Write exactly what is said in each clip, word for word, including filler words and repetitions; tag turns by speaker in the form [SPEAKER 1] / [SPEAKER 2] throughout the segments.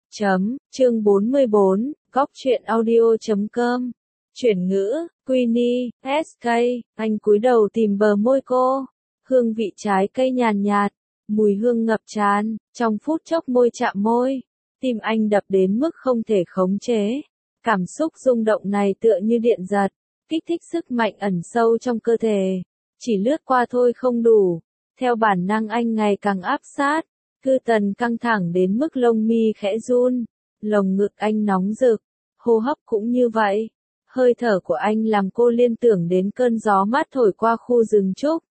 [SPEAKER 1] Chấm, chương bốn mươi bốn, góc truyện audio chấm com. Chuyển ngữ, Queenie, ét ca, anh cúi đầu tìm bờ môi cô. Hương vị trái cây nhàn nhạt, mùi hương ngập tràn, trong phút chốc môi chạm môi. Tim anh đập đến mức không thể khống chế. Cảm xúc rung động này tựa như điện giật, kích thích sức mạnh ẩn sâu trong cơ thể. Chỉ lướt qua thôi không đủ. Theo bản năng anh ngày càng áp sát. Cư Tần căng thẳng đến mức lông mi khẽ run, lồng ngực anh nóng rực, hô hấp cũng như vậy. Hơi thở của anh làm cô liên tưởng đến cơn gió mát thổi qua khu rừng trúc.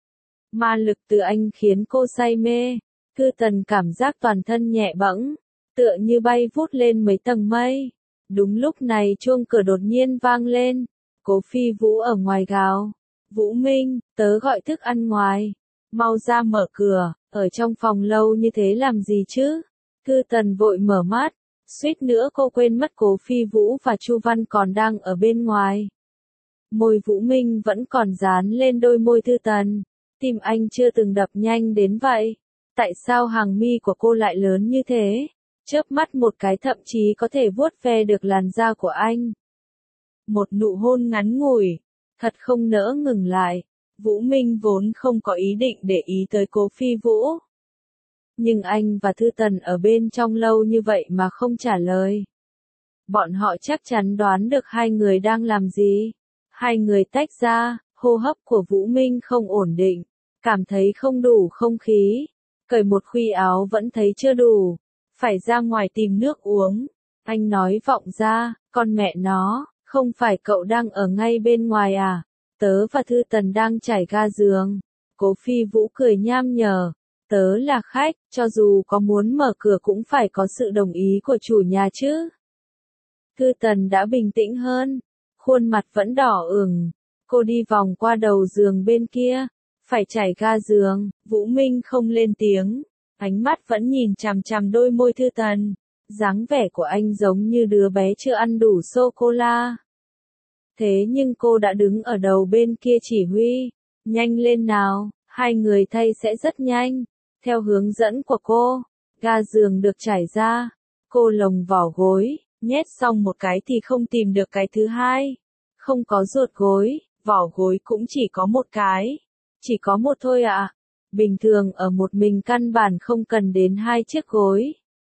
[SPEAKER 1] Ma lực từ anh khiến cô say mê. Cư Tần cảm giác toàn thân nhẹ bẫng, tựa như bay vút lên mấy tầng mây. Đúng lúc này chuông cửa đột nhiên vang lên. Cố Phi Vũ ở ngoài gào. Vũ Minh, tớ gọi thức ăn ngoài. Mau ra mở cửa, ở trong phòng lâu như thế làm gì chứ? Cư Tần vội mở mắt, suýt nữa cô quên mất Cố Phi Vũ và Chu Văn còn đang ở bên ngoài. Môi Vũ Minh vẫn còn dán lên đôi môi Cư Tần, tim anh chưa từng đập nhanh đến vậy. Tại sao hàng mi của cô lại lớn như thế? Chớp mắt một cái thậm chí có thể vuốt ve được làn da của anh. Một nụ hôn ngắn ngủi, thật không nỡ ngừng lại. Vũ Minh vốn không có ý định để ý tới Cố Phi Vũ. Nhưng anh và Thư Tần ở bên trong lâu như vậy mà không trả lời. Bọn họ chắc chắn đoán được hai người đang làm gì. Hai người tách ra, hô hấp của Vũ Minh không ổn định, cảm thấy không đủ không khí. Cởi một khuy áo vẫn thấy chưa đủ, phải ra ngoài tìm nước uống. Anh nói vọng ra, con mẹ nó, không phải cậu đang ở ngay bên ngoài à? Tớ và Thư Tần đang trải ga giường. Cố Phi Vũ cười nham nhở. Tớ là khách, cho dù có muốn mở cửa cũng phải có sự đồng ý của chủ nhà chứ. Thư Tần đã bình tĩnh hơn. Khuôn mặt vẫn đỏ ửng. Cô đi vòng qua đầu giường bên kia. Phải trải ga giường. Vũ Minh không lên tiếng. Ánh mắt vẫn nhìn chằm chằm đôi môi Thư Tần. Dáng vẻ của anh giống như đứa bé chưa ăn đủ sô-cô-la. Thế nhưng cô đã đứng ở đầu bên kia chỉ huy. Nhanh lên nào, hai người thay sẽ rất nhanh. Theo hướng dẫn của cô, ga giường được trải ra. Cô lồng vỏ gối, nhét xong một cái thì không tìm được cái thứ hai. Không có ruột gối, vỏ gối cũng chỉ có một cái. Chỉ có một thôi ạ. À? Bình thường ở một mình căn bản không cần đến hai chiếc gối.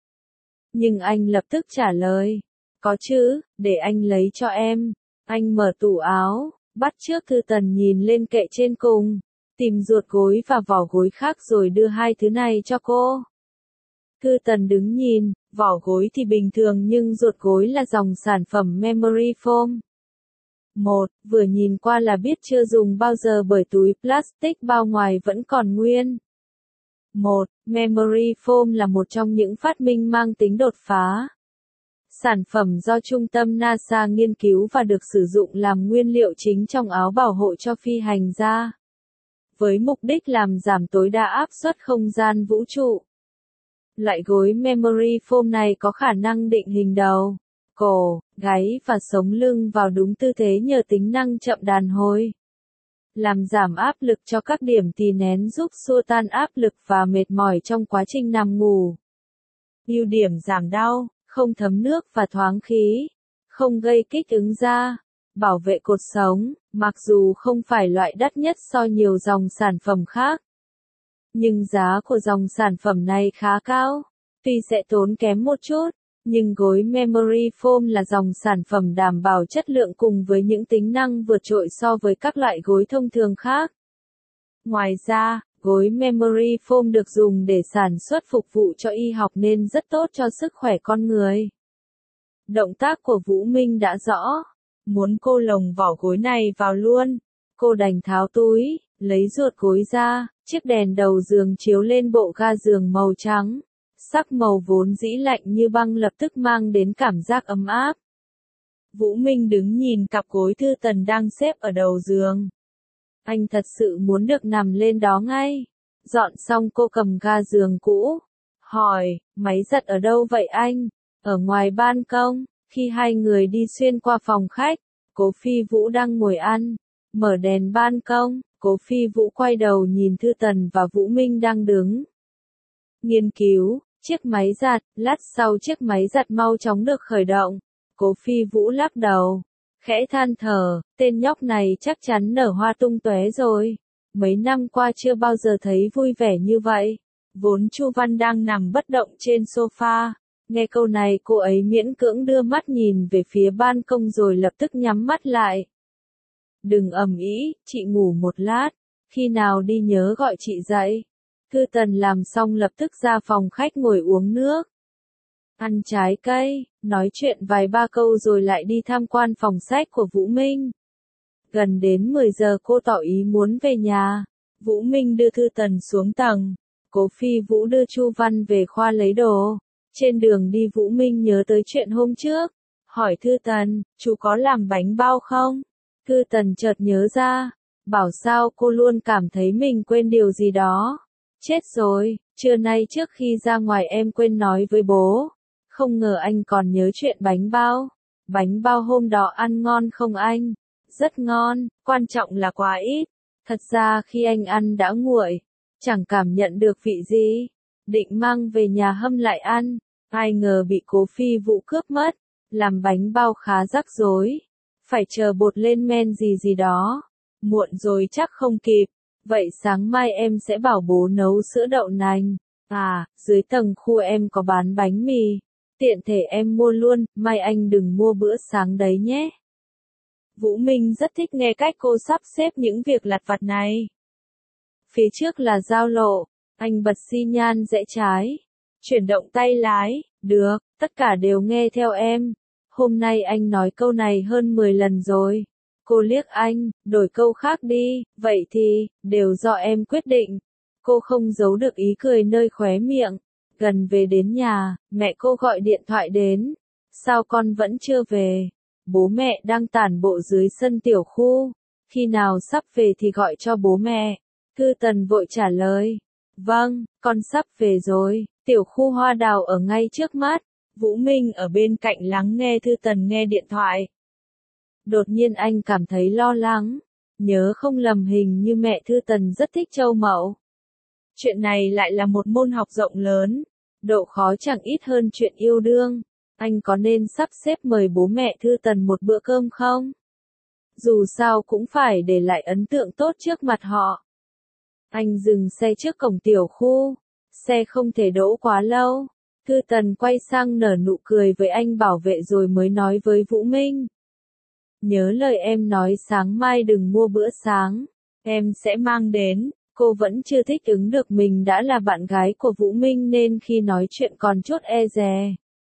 [SPEAKER 1] Nhưng anh lập tức trả lời. Có chứ, để anh lấy cho em. Anh mở tủ áo, bắt chước Thư Tần nhìn lên kệ trên cùng, tìm ruột gối và vỏ gối khác rồi đưa hai thứ này cho cô. Thư Tần đứng nhìn, vỏ gối thì bình thường nhưng ruột gối là dòng sản phẩm Memory Foam. Một, vừa nhìn qua là biết chưa dùng bao giờ bởi túi plastic bao ngoài vẫn còn nguyên. Một, Memory Foam là một trong những phát minh mang tính đột phá. Sản phẩm do Trung tâm NASA nghiên cứu và được sử dụng làm nguyên liệu chính trong áo bảo hộ cho phi hành gia. Với mục đích làm giảm tối đa áp suất không gian vũ trụ. Loại gối Memory Foam này có khả năng định hình đầu, cổ, gáy và sống lưng vào đúng tư thế nhờ tính năng chậm đàn hồi. Làm giảm áp lực cho các điểm tì nén giúp xua tan áp lực và mệt mỏi trong quá trình nằm ngủ. Ưu điểm giảm đau. Không thấm nước và thoáng khí, không gây kích ứng da, bảo vệ cột sống, mặc dù không phải loại đắt nhất so nhiều dòng sản phẩm khác. Nhưng giá của dòng sản phẩm này khá cao, tuy sẽ tốn kém một chút, nhưng gối Memory Foam là dòng sản phẩm đảm bảo chất lượng cùng với những tính năng vượt trội so với các loại gối thông thường khác. Ngoài ra, gối Memory Foam được dùng để sản xuất phục vụ cho y học nên rất tốt cho sức khỏe con người. Động tác của Vũ Minh đã rõ. Muốn cô lồng vỏ gối này vào luôn. Cô đành tháo túi, lấy ruột gối ra, chiếc đèn đầu giường chiếu lên bộ ga giường màu trắng. Sắc màu vốn dĩ lạnh như băng lập tức mang đến cảm giác ấm áp. Vũ Minh đứng nhìn cặp gối Thư Tần đang xếp ở đầu giường. Anh thật sự muốn được nằm lên đó ngay. Dọn xong cô cầm ga giường cũ. Hỏi, máy giặt ở đâu vậy anh? Ở ngoài ban công. Khi hai người đi xuyên qua phòng khách, Cố Phi Vũ đang ngồi ăn. Mở đèn ban công, Cố Phi Vũ quay đầu nhìn Thư Tần và Vũ Minh đang đứng. Nghiên cứu, Chiếc máy giặt, lát sau chiếc máy giặt mau chóng được khởi động. Cố Phi Vũ lắc đầu, khẽ than thở, tên nhóc này chắc chắn nở hoa tung tóe rồi. Mấy năm qua chưa bao giờ thấy vui vẻ như vậy. Vốn Chu Văn đang nằm bất động trên sofa. Nghe câu này cô ấy miễn cưỡng đưa mắt nhìn về phía ban công rồi lập tức nhắm mắt lại. Đừng ầm ĩ, chị ngủ một lát. Khi nào đi nhớ gọi chị dậy. Thư Tần làm xong lập tức ra phòng khách ngồi uống nước. Ăn trái cây, nói chuyện vài ba câu rồi lại đi tham quan phòng sách của Vũ Minh. Gần đến mười giờ cô tỏ ý muốn về nhà. Vũ Minh đưa Thư Tần xuống tầng. Cố Phi Vũ đưa Chu Văn về khoa lấy đồ. Trên đường đi Vũ Minh nhớ tới chuyện hôm trước. Hỏi Thư Tần, chú có làm bánh bao không? Thư Tần chợt nhớ ra. Bảo sao cô luôn cảm thấy mình quên điều gì đó. Chết rồi, trưa nay trước khi ra ngoài em quên nói với bố. Không ngờ anh còn nhớ chuyện bánh bao. Bánh bao hôm đó ăn ngon không anh? Rất ngon, quan trọng là quá ít. Thật ra khi anh ăn đã nguội, chẳng cảm nhận được vị gì. Định mang về nhà hâm lại ăn, ai ngờ bị Cố Phi Vũ cướp mất. Làm bánh bao khá rắc rối. Phải chờ bột lên men gì gì đó. Muộn rồi chắc không kịp. Vậy sáng mai em sẽ bảo bố nấu sữa đậu nành. À, dưới tầng khu em có bán bánh mì. Tiện thể em mua luôn, mai anh đừng mua bữa sáng đấy nhé. Vũ Minh rất thích nghe cách cô sắp xếp những việc lặt vặt này. Phía trước là giao lộ, anh bật xi nhan rẽ trái. Chuyển động tay lái, được, tất cả đều nghe theo em. Hôm nay anh nói câu này hơn mười lần rồi. Cô liếc anh, đổi câu khác đi, vậy thì, đều do em quyết định. Cô không giấu được ý cười nơi khóe miệng. Gần về đến nhà, mẹ cô gọi điện thoại đến. Sao con vẫn chưa về? Bố mẹ đang tản bộ dưới sân tiểu khu. Khi nào sắp về thì gọi cho bố mẹ. Thư Tần vội trả lời. Vâng, con sắp về rồi. Tiểu khu hoa đào ở ngay trước mắt. Vũ Minh ở bên cạnh lắng nghe Thư Tần nghe điện thoại. Đột nhiên anh cảm thấy lo lắng. Nhớ không lầm hình như mẹ Thư Tần rất thích châu Mậu. Chuyện này lại là một môn học rộng lớn. Độ khó chẳng ít hơn chuyện yêu đương. Anh có nên sắp xếp mời bố mẹ Thư Tần một bữa cơm không? Dù sao cũng phải để lại ấn tượng tốt trước mặt họ. Anh dừng xe trước cổng tiểu khu. Xe không thể đỗ quá lâu. Thư Tần quay sang nở nụ cười với anh bảo vệ rồi mới nói với Vũ Minh. Nhớ lời em nói sáng mai đừng mua bữa sáng. Em sẽ mang đến. Cô vẫn chưa thích ứng được mình đã là bạn gái của Vũ Minh nên khi nói chuyện còn chút e dè.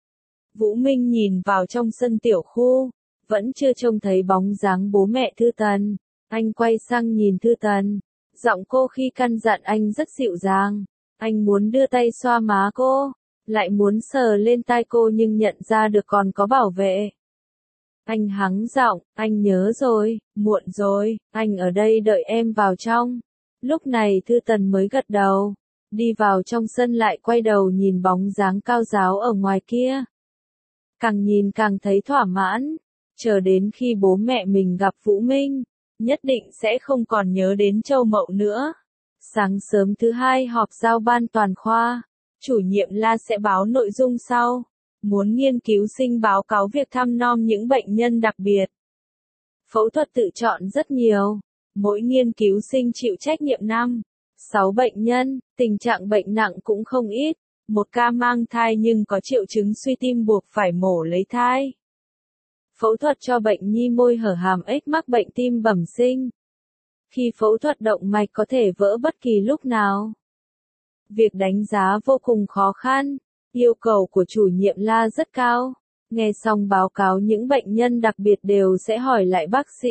[SPEAKER 1] Vũ Minh nhìn vào trong sân tiểu khu. Vẫn chưa trông thấy bóng dáng bố mẹ Thư Tần. Anh quay sang nhìn Thư Tần. Giọng cô khi căn dặn anh rất dịu dàng. Anh muốn đưa tay xoa má cô. Lại muốn sờ lên tai cô nhưng nhận ra được còn có bảo vệ. Anh hắng giọng, anh nhớ rồi, muộn rồi, anh ở đây đợi em vào trong. Lúc này Thư Tần mới gật đầu. Đi vào trong sân lại quay đầu nhìn bóng dáng cao giáo ở ngoài kia. Càng nhìn càng thấy thỏa mãn. Chờ đến khi bố mẹ mình gặp Vũ Minh, nhất định sẽ không còn nhớ đến châu Mậu nữa. Sáng sớm thứ hai họp giao ban toàn khoa. Chủ nhiệm La sẽ báo nội dung sau. Muốn nghiên cứu sinh báo cáo việc thăm nom những bệnh nhân đặc biệt. Phẫu thuật tự chọn rất nhiều. Mỗi nghiên cứu sinh chịu trách nhiệm năm, sáu bệnh nhân, tình trạng bệnh nặng cũng không ít. Một ca mang thai nhưng có triệu chứng suy tim buộc phải mổ lấy thai. Phẫu thuật cho bệnh nhi môi hở hàm ếch mắc bệnh tim bẩm sinh. Khi phẫu thuật động mạch có thể vỡ bất kỳ lúc nào. Việc đánh giá vô cùng khó khăn. Yêu cầu của chủ nhiệm La rất cao. Nghe xong báo cáo những bệnh nhân đặc biệt đều sẽ hỏi lại bác sĩ.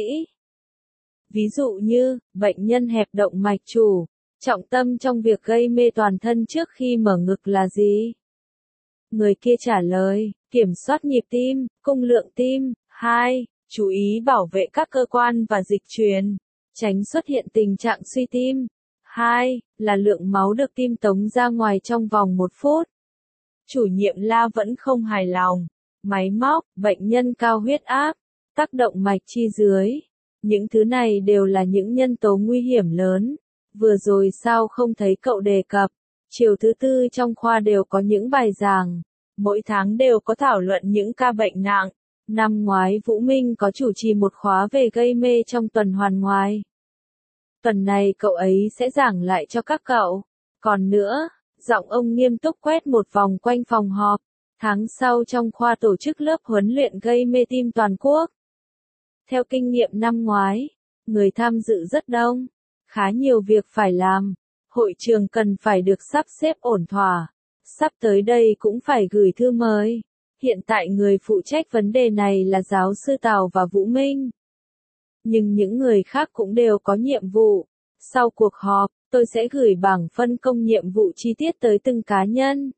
[SPEAKER 1] Ví dụ như, bệnh nhân hẹp động mạch chủ, trọng tâm trong việc gây mê toàn thân trước khi mở ngực là gì? Người kia trả lời, kiểm soát nhịp tim, cung lượng tim. Hai. Chú ý bảo vệ các cơ quan và dịch truyền, tránh xuất hiện tình trạng suy tim. Hai. Là lượng máu được tim tống ra ngoài trong vòng một phút. Chủ nhiệm La vẫn không hài lòng. Máy móc, bệnh nhân cao huyết áp, tác động mạch chi dưới. Những thứ này đều là những nhân tố nguy hiểm lớn. Vừa rồi sao không thấy cậu đề cập? Chiều thứ tư trong khoa đều có những bài giảng, mỗi tháng đều có thảo luận những ca bệnh nặng. Năm ngoái Vũ Minh có chủ trì một khóa về gây mê trong tuần hoàn ngoài. Tuần này cậu ấy sẽ giảng lại cho các cậu. Còn nữa, giọng ông nghiêm túc quét một vòng quanh phòng họp. Tháng sau trong khoa tổ chức lớp huấn luyện gây mê tim toàn quốc. Theo kinh nghiệm năm ngoái, người tham dự rất đông, khá nhiều việc phải làm. Hội trường cần phải được sắp xếp ổn thỏa. Sắp tới đây cũng phải gửi thư mời. Hiện tại người phụ trách vấn đề này là giáo sư Tào và Vũ Minh. Nhưng những người khác cũng đều có nhiệm vụ. Sau cuộc họp, tôi sẽ gửi bảng phân công nhiệm vụ chi tiết tới từng cá nhân.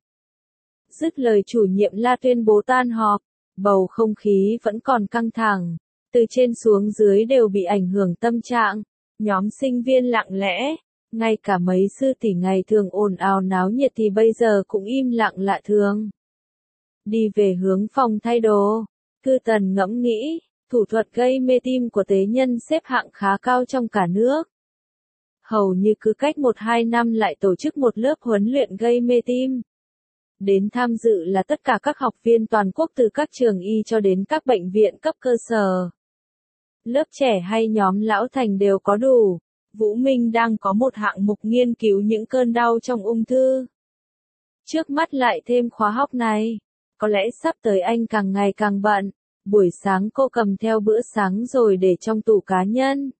[SPEAKER 1] Dứt lời chủ nhiệm La tuyên bố tan họp, bầu không khí vẫn còn căng thẳng. Từ trên xuống dưới đều bị ảnh hưởng tâm trạng. Nhóm sinh viên lặng lẽ. Ngay cả mấy sư tỷ ngày thường ồn ào náo nhiệt thì bây giờ cũng im lặng lạ thường. Đi về hướng phòng thay đồ, Cư Tần ngẫm nghĩ, thủ thuật gây mê tim của tế nhân xếp hạng khá cao trong cả nước. Hầu như cứ cách một hai năm lại tổ chức một lớp huấn luyện gây mê tim. Đến tham dự là tất cả các học viên toàn quốc từ các trường y cho đến các bệnh viện cấp cơ sở. Lớp trẻ hay nhóm lão thành đều có đủ. Vũ Minh đang có một hạng mục nghiên cứu những cơn đau trong ung thư. Trước mắt lại thêm khóa học này. Có lẽ sắp tới anh càng ngày càng bận. Buổi sáng cô cầm theo bữa sáng rồi để trong tủ cá nhân.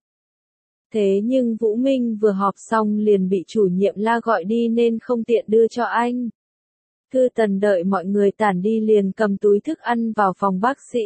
[SPEAKER 1] Thế nhưng Vũ Minh vừa họp xong liền bị chủ nhiệm La gọi đi nên không tiện đưa cho anh. Cư Tần đợi mọi người tản đi liền cầm túi thức ăn vào phòng bác sĩ.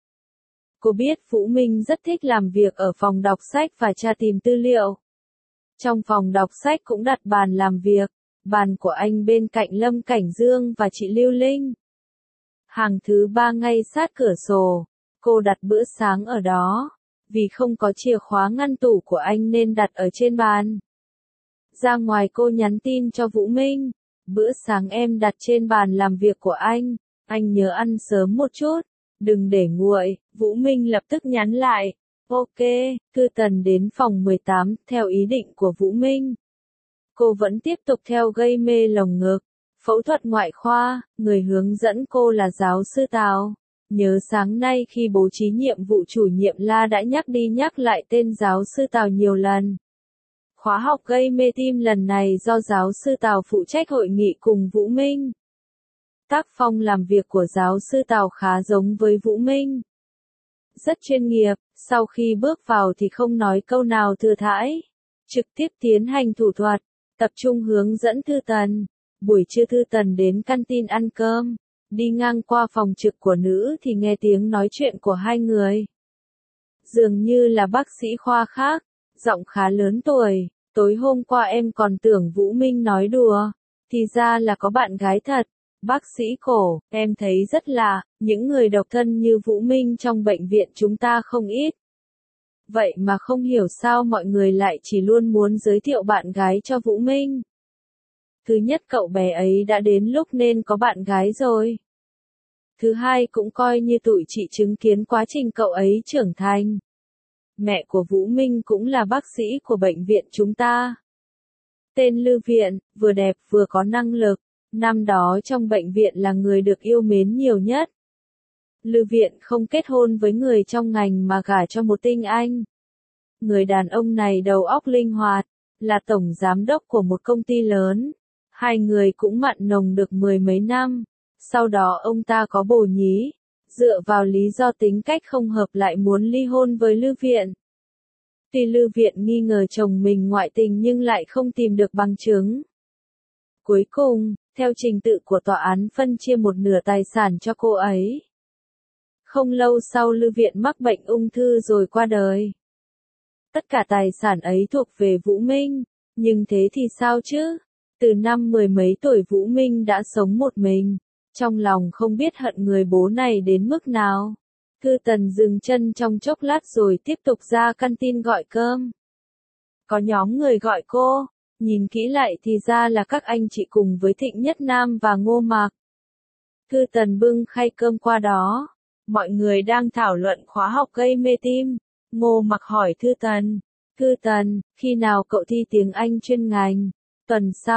[SPEAKER 1] Cô biết Vũ Minh rất thích làm việc ở phòng đọc sách và tra tìm tư liệu. Trong phòng đọc sách cũng đặt bàn làm việc, bàn của anh bên cạnh Lâm Cảnh Dương và chị Lưu Linh. Hàng thứ ba ngay sát cửa sổ, cô đặt bữa sáng ở đó, vì không có chìa khóa ngăn tủ của anh nên đặt ở trên bàn. Ra ngoài cô nhắn tin cho Vũ Minh, bữa sáng em đặt trên bàn làm việc của anh, anh nhớ ăn sớm một chút. Đừng để nguội, Vũ Minh lập tức nhắn lại. Ok, Cư Tần đến phòng mười tám, theo ý định của Vũ Minh. Cô vẫn tiếp tục theo gây mê lồng ngực. Phẫu thuật ngoại khoa, người hướng dẫn cô là giáo sư Tào. Nhớ sáng nay khi bố trí nhiệm vụ chủ nhiệm La đã nhắc đi nhắc lại tên giáo sư Tào nhiều lần. Khóa học gây mê tim lần này do giáo sư Tào phụ trách hội nghị cùng Vũ Minh. Tác phong làm việc của giáo sư Tào khá giống với Vũ Minh. Rất chuyên nghiệp, sau khi bước vào thì không nói câu nào thừa thãi. Trực tiếp tiến hành thủ thuật, tập trung hướng dẫn Thư Tần. Buổi trưa Thư Tần đến canteen ăn cơm. Đi ngang qua phòng trực của nữ thì nghe tiếng nói chuyện của hai người. Dường như là bác sĩ khoa khác, giọng khá lớn tuổi. Tối hôm qua em còn tưởng Vũ Minh nói đùa, thì ra là có bạn gái thật. Bác sĩ cổ, em thấy rất lạ, những người độc thân như Vũ Minh trong bệnh viện chúng ta không ít. Vậy mà không hiểu sao mọi người lại chỉ luôn muốn giới thiệu bạn gái cho Vũ Minh. Thứ nhất cậu bé ấy đã đến lúc nên có bạn gái rồi. Thứ hai cũng coi như tụi chị chứng kiến quá trình cậu ấy trưởng thành. Mẹ của Vũ Minh cũng là bác sĩ của bệnh viện chúng ta. Tên Lư Viện, vừa đẹp vừa có năng lực. Năm đó trong bệnh viện là người được yêu mến nhiều nhất. Lư Viện không kết hôn với người trong ngành mà gả cho một tinh anh. Người đàn ông này đầu óc linh hoạt, là tổng giám đốc của một công ty lớn. Hai người cũng mặn nồng được mười mấy năm. Sau đó ông ta có bồ nhí, dựa vào lý do tính cách không hợp lại muốn ly hôn với Lư Viện. Tuy Lư Viện nghi ngờ chồng mình ngoại tình nhưng lại không tìm được bằng chứng. Cuối cùng, theo trình tự của tòa án phân chia một nửa tài sản cho cô ấy. Không lâu sau Lư Viện mắc bệnh ung thư rồi qua đời. Tất cả tài sản ấy thuộc về Vũ Minh, nhưng thế thì sao chứ? Từ năm mười mấy tuổi Vũ Minh đã sống một mình, trong lòng không biết hận người bố này đến mức nào. Cư Tần dừng chân trong chốc lát rồi tiếp tục ra canteen gọi cơm. Có nhóm người gọi cô, nhìn kỹ lại thì ra là các anh chị cùng với Thịnh Nhất Nam và Ngô Mạc. Cư Tần bưng khay cơm qua đó, mọi người đang thảo luận khóa học gây mê tim. Ngô Mạc hỏi Cư Tần, Cư Tần, khi nào cậu thi tiếng Anh chuyên ngành? Tuần sau,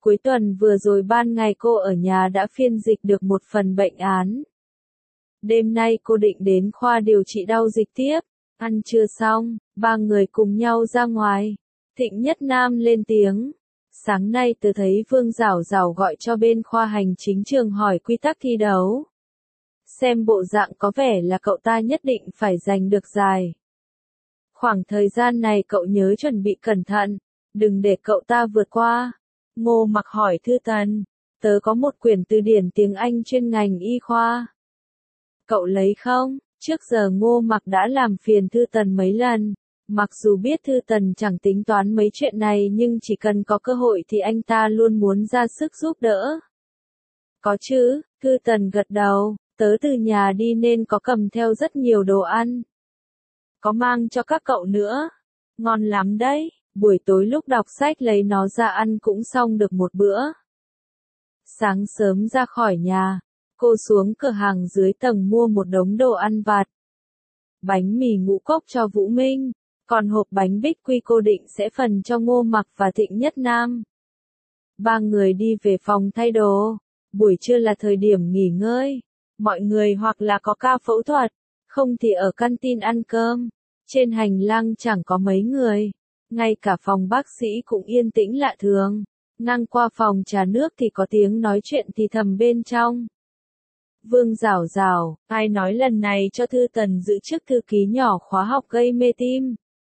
[SPEAKER 1] Cuối tuần vừa rồi ban ngày cô ở nhà đã phiên dịch được một phần bệnh án. Đêm nay cô định đến khoa điều trị đau dịch tiếp. Ăn trưa xong, ba người cùng nhau ra ngoài. Thịnh Nhất Nam lên tiếng. Sáng nay tớ thấy Vương Giảo Giảo gọi cho bên khoa hành chính trường hỏi quy tắc thi đấu. Xem bộ dạng có vẻ là cậu ta nhất định phải giành được giải. Khoảng thời gian này cậu nhớ chuẩn bị cẩn thận, đừng để cậu ta vượt qua. Ngô Mặc hỏi Thư Tần, tớ có một quyển từ điển tiếng Anh chuyên ngành y khoa. Cậu lấy không? Trước giờ Ngô Mặc đã làm phiền Thư Tần mấy lần. Mặc dù biết Thư Tần chẳng tính toán mấy chuyện này nhưng chỉ cần có cơ hội thì anh ta luôn muốn ra sức giúp đỡ. Có chứ, Thư Tần gật đầu, tớ từ nhà đi nên có cầm theo rất nhiều đồ ăn. Có mang cho các cậu nữa. Ngon lắm đấy, buổi tối lúc đọc sách lấy nó ra ăn cũng xong được một bữa. Sáng sớm ra khỏi nhà, cô xuống cửa hàng dưới tầng mua một đống đồ ăn vặt. Bánh mì ngũ cốc cho Vũ Minh, còn hộp bánh bích quy cô định sẽ phần cho Ngô Mặc và Thịnh Nhất Nam. Ba người đi về phòng thay đồ, buổi trưa là thời điểm nghỉ ngơi, mọi người hoặc là có ca phẫu thuật, không thì ở canteen ăn cơm. Trên hành lang chẳng có mấy người, ngay cả phòng bác sĩ cũng yên tĩnh lạ thường. Ngang qua phòng trà nước thì có tiếng nói chuyện thì thầm bên trong. Vương Giảo Giảo, ai nói lần này cho Thư Tần giữ chức thư ký nhỏ khóa học gây mê tim.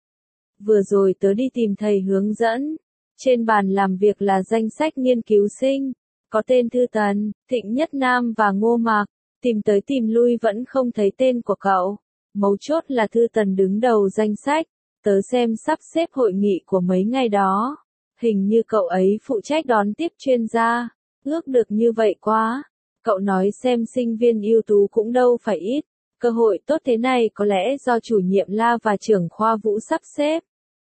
[SPEAKER 1] Vừa rồi tớ đi tìm thầy hướng dẫn. Trên bàn làm việc là danh sách nghiên cứu sinh. Có tên Thư Tần, Thịnh Nhất Nam và Ngô Mặc. Tìm tới tìm lui vẫn không thấy tên của cậu. Mấu chốt là Thư Tần đứng đầu danh sách. Tớ xem sắp xếp hội nghị của mấy ngày đó. Hình như cậu ấy phụ trách đón tiếp chuyên gia. Ước được như vậy quá. Cậu nói xem sinh viên ưu tú cũng đâu phải ít. Cơ hội tốt thế này có lẽ do chủ nhiệm La và trưởng khoa Vũ sắp xếp.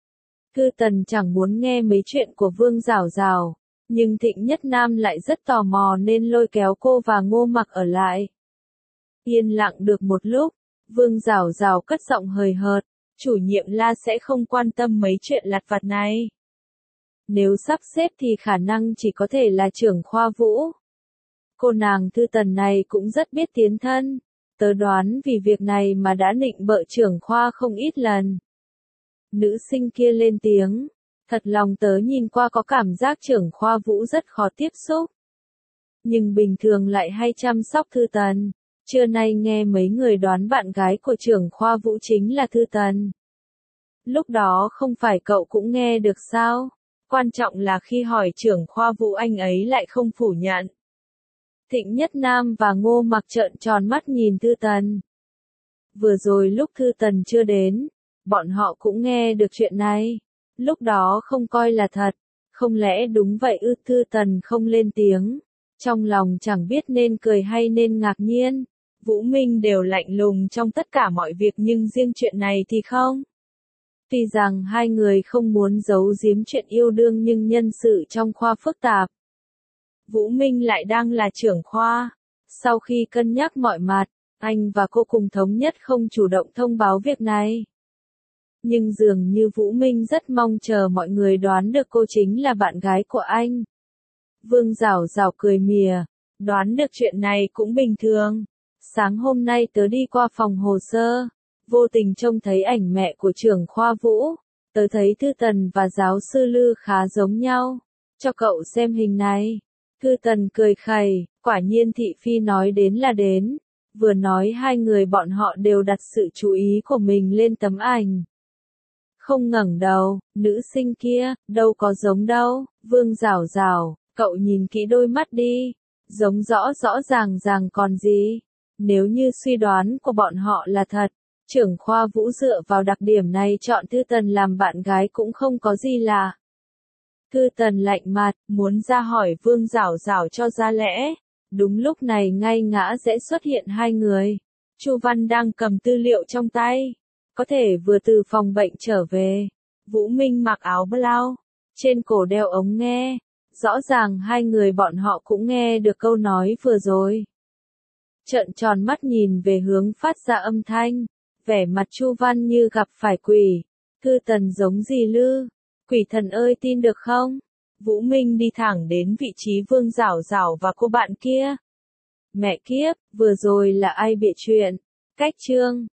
[SPEAKER 1] Thư Tần chẳng muốn nghe mấy chuyện của Vương Giảo Giảo. Nhưng Thịnh Nhất Nam lại rất tò mò nên lôi kéo cô và Ngô Mặc ở lại. Yên lặng được một lúc, Vương Giảo Giảo cất giọng hời hợt. Chủ nhiệm La sẽ không quan tâm mấy chuyện lặt vặt này. Nếu sắp xếp thì khả năng chỉ có thể là trưởng khoa Vũ. Cô nàng Thư Tần này cũng rất biết tiến thân. Tớ đoán vì việc này mà đã nịnh bợ trưởng khoa không ít lần. Nữ sinh kia lên tiếng. Thật lòng tớ nhìn qua có cảm giác trưởng khoa Vũ rất khó tiếp xúc. Nhưng bình thường lại hay chăm sóc Thư Tần. Trưa nay nghe mấy người đoán bạn gái của trưởng khoa Vũ chính là Thư Tần. Lúc đó không phải cậu cũng nghe được sao? Quan trọng là khi hỏi trưởng khoa Vũ anh ấy lại không phủ nhận. Thịnh Nhất Nam và Ngô Mặc trợn tròn mắt nhìn Thư Tần. Vừa rồi lúc Thư Tần chưa đến, bọn họ cũng nghe được chuyện này. Lúc đó không coi là thật. Không lẽ đúng vậy ư? Thư Tần không lên tiếng. Trong lòng chẳng biết nên cười hay nên ngạc nhiên. Vũ Minh đều lạnh lùng trong tất cả mọi việc nhưng riêng chuyện này thì không. Tuy rằng hai người không muốn giấu giếm chuyện yêu đương nhưng nhân sự trong khoa phức tạp. Vũ Minh lại đang là trưởng khoa. Sau khi cân nhắc mọi mặt, anh và cô cùng thống nhất không chủ động thông báo việc này. Nhưng dường như Vũ Minh rất mong chờ mọi người đoán được cô chính là bạn gái của anh. Vương Giảo Giảo cười mỉa, đoán được chuyện này cũng bình thường. Sáng hôm nay tớ đi qua phòng hồ sơ, vô tình trông thấy ảnh mẹ của trưởng khoa Vũ. Tớ thấy Thư Tần và giáo sư Lư khá giống nhau. Cho cậu xem hình này. Thư Tần cười khẩy, quả nhiên thị phi nói đến là đến. Vừa nói hai người bọn họ đều đặt sự chú ý của mình lên tấm ảnh. Không ngẩng đầu, nữ sinh kia, đâu có giống đâu. Vương Giảo Giảo, cậu nhìn kỹ đôi mắt đi. Giống rõ rõ ràng ràng còn gì. Nếu như suy đoán của bọn họ là thật, trưởng khoa Vũ dựa vào đặc điểm này chọn Thư Tần làm bạn gái cũng không có gì lạ. Thư Tần lạnh mặt, muốn ra hỏi Vương Giảo Giảo cho ra lẽ. Đúng lúc này ngay ngã sẽ xuất hiện hai người. Chu Văn đang cầm tư liệu trong tay. Có thể vừa từ phòng bệnh trở về. Vũ Minh mặc áo blau. Trên cổ đeo ống nghe. Rõ ràng hai người bọn họ cũng nghe được câu nói vừa rồi. Trợn tròn mắt nhìn về hướng phát ra âm thanh. Vẻ mặt Chu Văn như gặp phải quỷ. Thư Tần giống gì Lư? Quỷ thần ơi tin được không? Vũ Minh đi thẳng đến vị trí Vương Giảo Giảo và cô bạn kia. Mẹ kiếp, vừa rồi là ai bịa chuyện? Cách chương